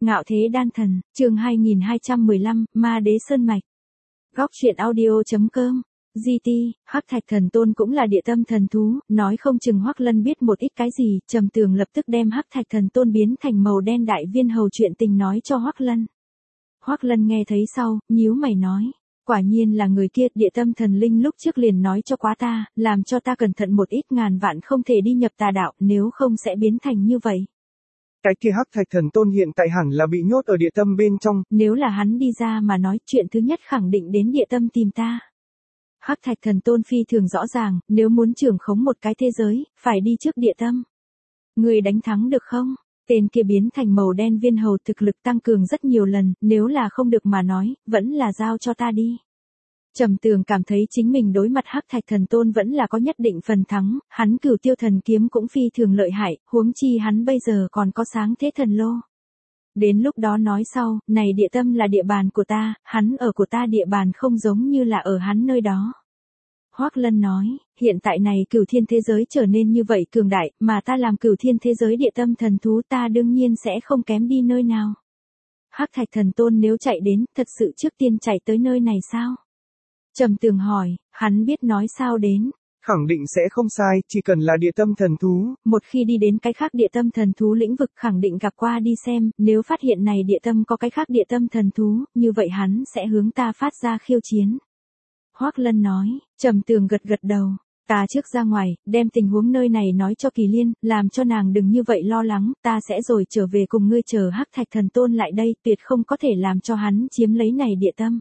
Ngạo thế đan thần, chương 2215, Ma Đế Sơn Mạch. Góc truyện audio.com. GT, Hắc Thạch Thần Tôn cũng là địa tâm thần thú, nói không chừng Hoắc Lân biết một ít cái gì, Trầm Tường lập tức đem Hắc Thạch Thần Tôn biến thành màu đen đại viên hầu chuyện tình nói cho Hoắc Lân. Hoắc Lân nghe thấy sau, nhíu mày nói, quả nhiên là người kia, địa tâm thần linh lúc trước liền nói cho quá ta, làm cho ta cẩn thận một ít, ngàn vạn không thể đi nhập tà đạo, nếu không sẽ biến thành như vậy. Cái kia Hắc Thạch Thần Tôn hiện tại hẳn là bị nhốt ở địa tâm bên trong. Nếu là hắn đi ra mà nói, chuyện thứ nhất khẳng định đến địa tâm tìm ta. Hắc Thạch Thần Tôn phi thường rõ ràng, nếu muốn trưởng khống một cái thế giới, phải đi trước địa tâm. Người đánh thắng được không? Tên kia biến thành màu đen viên hầu thực lực tăng cường rất nhiều lần, nếu là không được mà nói, vẫn là giao cho ta đi. Trầm Tường cảm thấy chính mình đối mặt Hắc Thạch Thần Tôn vẫn là có nhất định phần thắng, hắn Cửu Tiêu Thần Kiếm cũng phi thường lợi hại, huống chi hắn bây giờ còn có Sáng Thế Thần Lô. Đến lúc đó nói sau, này địa tâm là địa bàn của ta, hắn ở của ta địa bàn không giống như là ở hắn nơi đó. Hoắc Lân nói, hiện tại này Cửu Thiên thế giới trở nên như vậy cường đại, mà ta làm Cửu Thiên thế giới địa tâm thần thú, ta đương nhiên sẽ không kém đi nơi nào. Hắc Thạch Thần Tôn nếu chạy đến, thật sự trước tiên chạy tới nơi này sao? Trầm Tường hỏi, hắn biết nói sao đến. Khẳng định sẽ không sai, chỉ cần là địa tâm thần thú. Một khi đi đến cái khác địa tâm thần thú lĩnh vực khẳng định gặp qua đi xem, nếu phát hiện này địa tâm có cái khác địa tâm thần thú, như vậy hắn sẽ hướng ta phát ra khiêu chiến. Hoắc Lân nói, Trầm Tường gật gật đầu, ta trước ra ngoài, đem tình huống nơi này nói cho Kỳ Liên, làm cho nàng đừng như vậy lo lắng, ta sẽ rồi trở về cùng ngươi chờ Hắc Thạch Thần Tôn lại đây, tuyệt không có thể làm cho hắn chiếm lấy này địa tâm.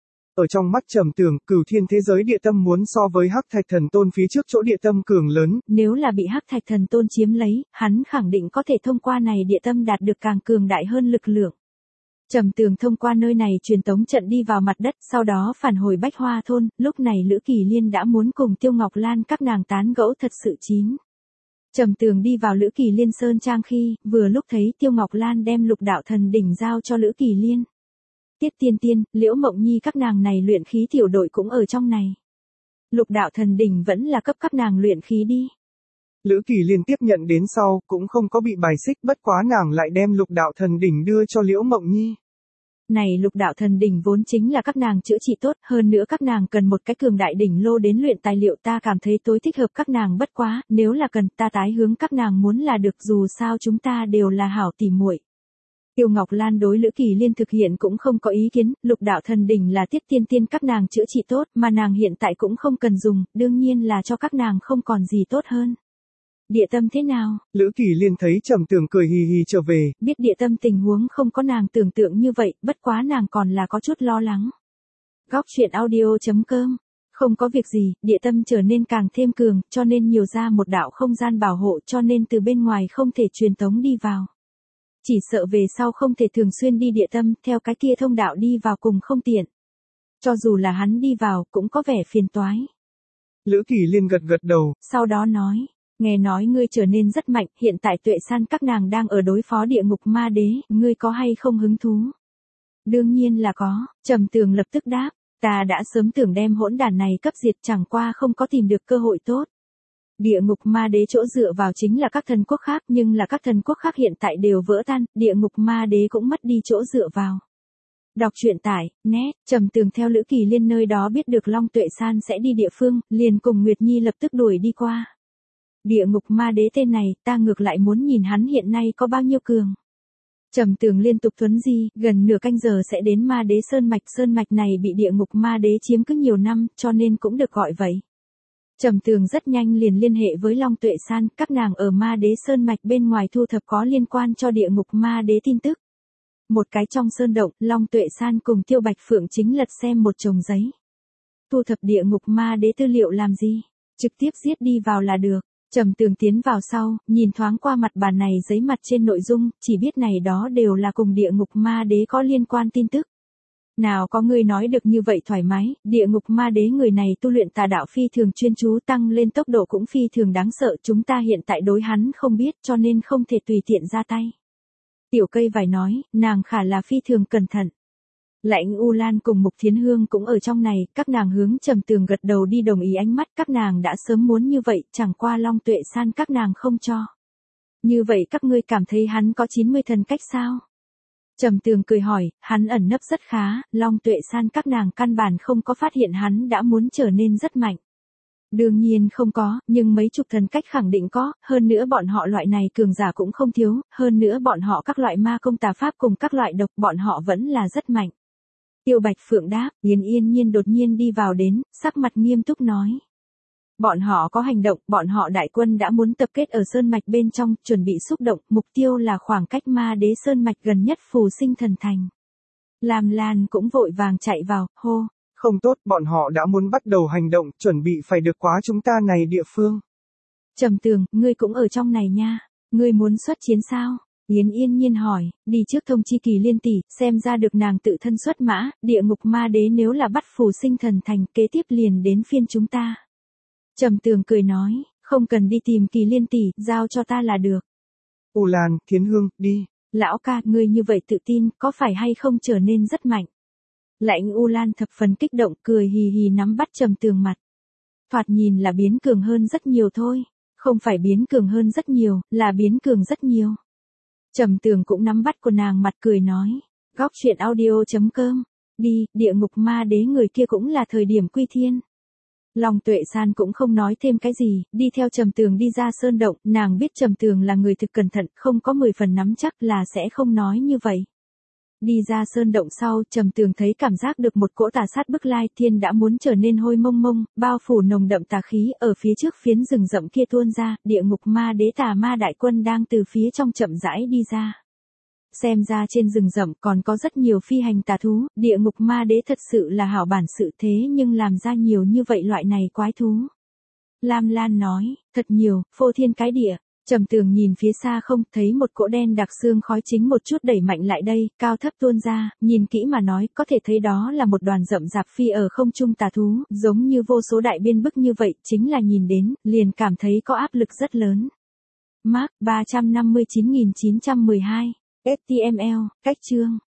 Ở trong mắt Trầm Tường, Cửu Thiên thế giới địa tâm muốn so với Hắc Thạch Thần Tôn phía trước chỗ địa tâm cường lớn. Nếu là bị Hắc Thạch Thần Tôn chiếm lấy, hắn khẳng định có thể thông qua này địa tâm đạt được càng cường đại hơn lực lượng. Trầm Tường thông qua nơi này truyền tống trận đi vào mặt đất, sau đó phản hồi Bách Hoa thôn, lúc này Lữ Kỳ Liên đã muốn cùng Tiêu Ngọc Lan các nàng tán gẫu thật sự chín. Trầm Tường đi vào Lữ Kỳ Liên sơn trang khi, vừa lúc thấy Tiêu Ngọc Lan đem Lục Đạo Thần đỉnh giao cho Lữ Kỳ Liên. Tiết Tiên Tiên, Liễu Mộng Nhi các nàng này luyện khí tiểu đội cũng ở trong này. Lục Đạo Thần đỉnh vẫn là cấp các nàng luyện khí đi. Lữ Kỳ Liên tiếp nhận đến sau, cũng không có bị bài xích, bất quá nàng lại đem Lục Đạo Thần đỉnh đưa cho Liễu Mộng Nhi. Này Lục Đạo Thần đỉnh vốn chính là các nàng chữa trị tốt, hơn nữa các nàng cần một cái cường đại đỉnh lô đến luyện tài liệu, ta cảm thấy tối thích hợp các nàng, bất quá, nếu là cần ta tái hướng các nàng muốn là được, dù sao chúng ta đều là hảo tỉ muội. Tiêu Ngọc Lan đối Lữ Kỳ Liên thực hiện cũng không có ý kiến, Lục Đạo Thần đỉnh là Tiết Tiên Tiên các nàng chữa trị tốt, mà nàng hiện tại cũng không cần dùng, đương nhiên là cho các nàng không còn gì tốt hơn. Địa tâm thế nào? Lữ Kỳ Liên thấy Trầm Tường cười hì hì trở về. Biết địa tâm tình huống không có nàng tưởng tượng như vậy, bất quá nàng còn là có chút lo lắng. Góc truyện audio.com. Không có việc gì, địa tâm trở nên càng thêm cường, cho nên nhiều ra một đạo không gian bảo hộ, cho nên từ bên ngoài không thể truyền tống đi vào. Chỉ sợ về sau không thể thường xuyên đi địa tâm, theo cái kia thông đạo đi vào cùng không tiện. Cho dù là hắn đi vào, cũng có vẻ phiền toái. Lữ Kỳ Liên gật gật đầu. Sau đó nói, nghe nói ngươi trở nên rất mạnh, hiện tại Tuệ San các nàng đang ở đối phó địa ngục ma đế, ngươi có hay không hứng thú? Đương nhiên là có, Trầm Tường lập tức đáp, ta đã sớm tưởng đem hỗn đản này cấp diệt, chẳng qua không có tìm được cơ hội tốt. Địa ngục ma đế chỗ dựa vào chính là các thần quốc khác, nhưng là các thần quốc khác hiện tại đều vỡ tan, địa ngục ma đế cũng mất đi chỗ dựa vào. Đọc truyện tải, nét, Trầm Tường theo Lữ Kỳ Liên nơi đó biết được Long Tuệ San sẽ đi địa phương, liền cùng Nguyệt Nhi lập tức đuổi đi qua. Địa ngục ma đế tên này, ta ngược lại muốn nhìn hắn hiện nay có bao nhiêu cường. Trầm Tường liên tục thuấn di, gần nửa canh giờ sẽ đến Ma Đế Sơn mạch này bị địa ngục ma đế chiếm cứ nhiều năm, cho nên cũng được gọi vậy. Trầm Tường rất nhanh liền liên hệ với Long Tuệ San, các nàng ở Ma Đế Sơn mạch bên ngoài thu thập có liên quan cho địa ngục ma đế tin tức. Một cái trong sơn động, Long Tuệ San cùng Tiêu Bạch Phượng chính lật xem một chồng giấy. Thu thập địa ngục ma đế tư liệu làm gì? Trực tiếp giết đi vào là được. Trầm Tường tiến vào sau, nhìn thoáng qua mặt bàn này giấy mặt trên nội dung, chỉ biết này đó đều là cùng địa ngục ma đế có liên quan tin tức. Nào có người nói được như vậy thoải mái, địa ngục ma đế người này tu luyện tà đạo phi thường chuyên chú, tăng lên tốc độ cũng phi thường đáng sợ, chúng ta hiện tại đối hắn không biết cho nên không thể tùy tiện ra tay. Tiểu Cây Vải nói, nàng khả là phi thường cẩn thận. Lãnh U Lan cùng Mục Thiến Hương cũng ở trong này, các nàng hướng Trầm Tường gật đầu đi đồng ý, ánh mắt các nàng đã sớm muốn như vậy, chẳng qua Long Tuệ San các nàng không cho. Như vậy các ngươi cảm thấy hắn có 90 thần cách sao? Trầm Tường cười hỏi, hắn ẩn nấp rất khá, Long Tuệ San các nàng căn bản không có phát hiện hắn đã muốn trở nên rất mạnh. Đương nhiên không có, nhưng mấy chục thần cách khẳng định có, hơn nữa bọn họ loại này cường giả cũng không thiếu, hơn nữa bọn họ các loại ma công tà pháp cùng các loại độc bọn họ vẫn là rất mạnh. Tiêu Bạch Phượng đáp, Yên Nhiên đột nhiên đi vào đến, sắc mặt nghiêm túc nói. Bọn họ có hành động, bọn họ đại quân đã muốn tập kết ở Sơn Mạch bên trong, chuẩn bị xúc động, mục tiêu là khoảng cách ma đế Sơn Mạch gần nhất Phù Sinh Thần Thành. Lam Lan cũng vội vàng chạy vào, hô. Không tốt, bọn họ đã muốn bắt đầu hành động, chuẩn bị phải được quá chúng ta này địa phương. Trầm Tường, ngươi cũng ở trong này nha, ngươi muốn xuất chiến sao? Yên Nhiên hỏi, đi trước thông chi Kỳ Liên tỷ, xem ra được nàng tự thân xuất mã, địa ngục ma đế nếu là bắt Phù Sinh Thần Thành, kế tiếp liền đến phiên chúng ta. Trầm Tường cười nói, không cần đi tìm Kỳ Liên tỷ, giao cho ta là được. U Lan, Thiến Hương, đi. Lão ca, ngươi như vậy tự tin, có phải hay không trở nên rất mạnh? Lãnh U Lan thập phần kích động, cười hì hì nắm bắt Trầm Tường mặt. Thoạt nhìn là biến cường hơn rất nhiều thôi, không phải biến cường hơn rất nhiều, là biến cường rất nhiều. Trầm Tường cũng nắm bắt của nàng mặt cười nói, góc chuyện audio.com, đi, địa ngục ma đế người kia cũng là thời điểm quy thiên. Long Tuệ San cũng không nói thêm cái gì, đi theo Trầm Tường đi ra sơn động, nàng biết Trầm Tường là người thực cẩn thận, không có 10 phần nắm chắc là sẽ không nói như vậy. Đi ra sơn động sau, Trầm Tường thấy cảm giác được một cỗ tà sát bức lai, thiên đã muốn trở nên hôi mông mông, bao phủ nồng đậm tà khí, ở phía trước phiến rừng rậm kia tuôn ra, địa ngục ma đế tà ma đại quân đang từ phía trong chậm rãi đi ra. Xem ra trên rừng rậm còn có rất nhiều phi hành tà thú, địa ngục ma đế thật sự là hảo bản sự thế nhưng làm ra nhiều như vậy loại này quái thú. Lam Lan nói, thật nhiều, phô thiên cái địa. Trầm Tường nhìn phía xa không, thấy một cỗ đen đặc xương khói chính một chút đẩy mạnh lại đây, cao thấp tuôn ra, nhìn kỹ mà nói, có thể thấy đó là một đoàn rậm rạp phi ở không trung tà thú, giống như vô số đại biên bức như vậy, chính là nhìn đến, liền cảm thấy có áp lực rất lớn. Mark 359.912, HTML, cách chương.